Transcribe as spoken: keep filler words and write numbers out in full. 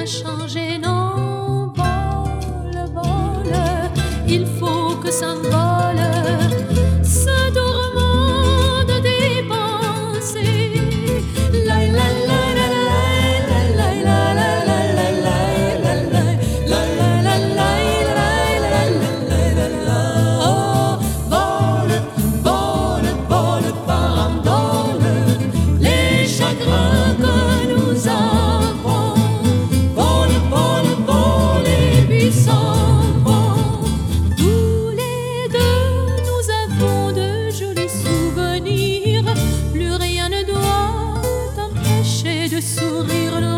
a changé. Non, vole, vole, il faut que ça vole, ce tourment de dépenser. La la la la la la la la la la la la la la la la la la. Oh, vole, vole, vole, farandole, les chagrins que nous avons. Vole, vole, vole, et puis s'en vont. Tous les deux, nous avons de jolis souvenirs. Plus rien ne doit empêcher de sourire.